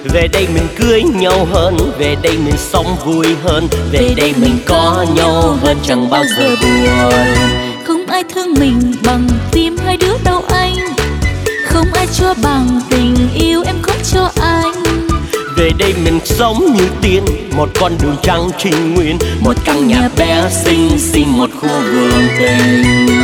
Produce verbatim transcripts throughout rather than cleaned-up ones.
Về đây mình cưới nhau hơn, về đây mình sống vui hơn, về đây mình có nhau hơn chẳng bao giờ buồn. Không ai thương mình bằng tim hai đứa đâu anh, không ai cho bằng tình yêu em có cho anh. Về đây mình sống như tiên, một con đường trắng trinh nguyên, một căn nhà bé xinh xinh, một khu vườn tình.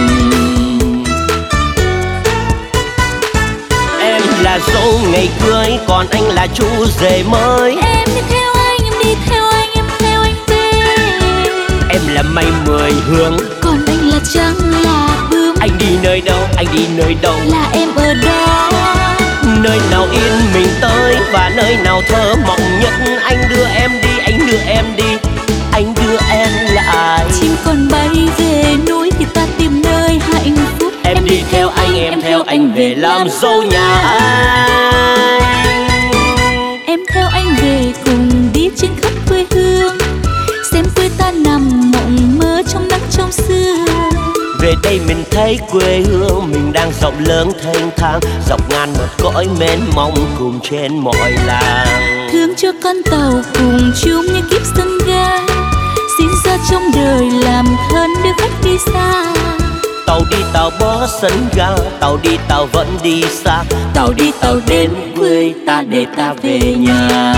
Em là dâu ngày cưới, còn anh là chú rể mới. Em đi theo anh, em đi theo anh, em theo anh về. Em là mây mười hướng, còn anh là trăng là bướm. Anh đi nơi đâu, anh đi nơi đâu, là em ở đó. Nơi nào yên mình tới và nơi nào thơ mộng nhất. Anh đưa em đi, anh đưa em đi, anh đưa em lại. Chim còn bay về núi thì ta tìm nơi hạnh phúc. Em, em đi theo anh, em, em theo anh về làm dâu nhà anh. Em theo anh về cùng đi trên khắp quê hương, xem quê ta nằm mộng mơ trong nắng trong sương. Về đây mình thấy quê hương mình đang rộng lớn thênh thang, dọc ngàn một cõi mênh mông cùng trên mọi làng. Thương cho con tàu cùng chung những kiếp sân ga, xin ra trong đời làm thân đưa khách đi xa. Tàu đi tàu bó sân ga, tàu đi tàu vẫn đi xa, tàu đi tàu đến quê ta để ta về nhà.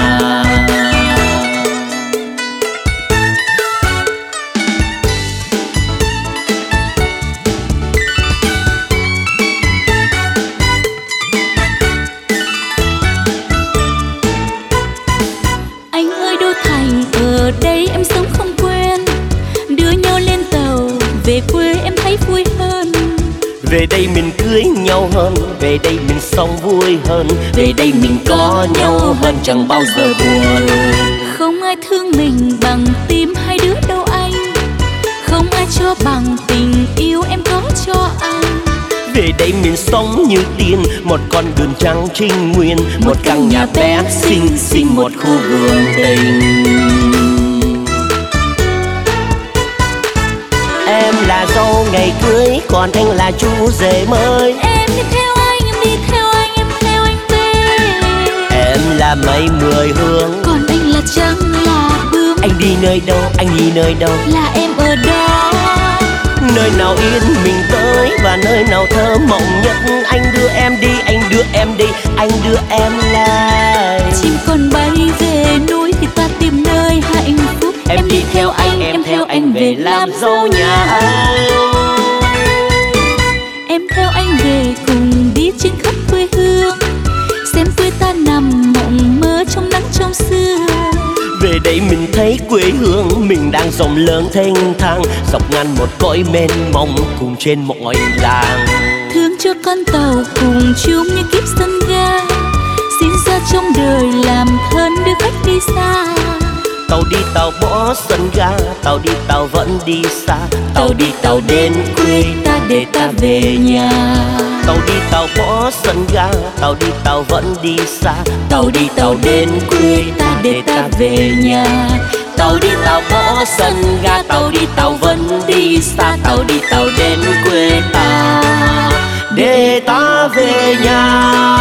Ở đây em sống không quen, đưa nhau lên tàu về quê em thấy vui hơn. Về đây mình cưới nhau hơn, về đây mình sống vui hơn, về đây mình có nhau hơn chẳng bao giờ buồn. Không ai thương mình bằng tim hai đứa đâu anh, không ai cho bằng tình yêu em có cho anh. Về đây mình sống như tiên, một con đường trắng trinh nguyên, một căn nhà bé xinh xinh, một khu vườn tình. Em là dâu ngày cưới, còn anh là chú rể mới. Em đi theo anh, em đi theo anh, em theo anh về. Em là mây mười hướng, còn anh là trăng là bướm. Anh đi nơi đâu, anh đi nơi đâu, là em ở đó. Nơi nào yên mình tới và nơi nào thơ mộng nhất. Anh đưa em đi, anh đưa em đi, anh đưa em lại. Chim còn bay về núi thì ta tìm nơi hạnh phúc. Em, em đi theo anh, em theo anh về làm dâu nhà anh. Em theo anh về cùng đi trên khắp quê hương, xem quê ta nằm mộng mơ trong nắng trong sương. Về đây mình thấy quê hương mình đang rộng lớn thênh thang, dọc ngàn một cõi mênh mông cùng trên mọi làng. Thương cho con tàu cùng chung những kiếp sân ga, xin ra trong đời làm thân đưa khách đi xa. Tàu đi tàu bỏ sân ga, tàu đi tàu vẫn đi xa, tàu đi tàu đến quê ta để ta về nhà. Tàu đi tàu bỏ sân ga, tàu đi tàu vẫn đi xa, tàu đi tàu đến quê ta để ta về nhà. Tàu đi tàu bỏ sân ga, tàu đi tàu vẫn đi xa, tàu đi tàu đến quê ta để ta về nhà.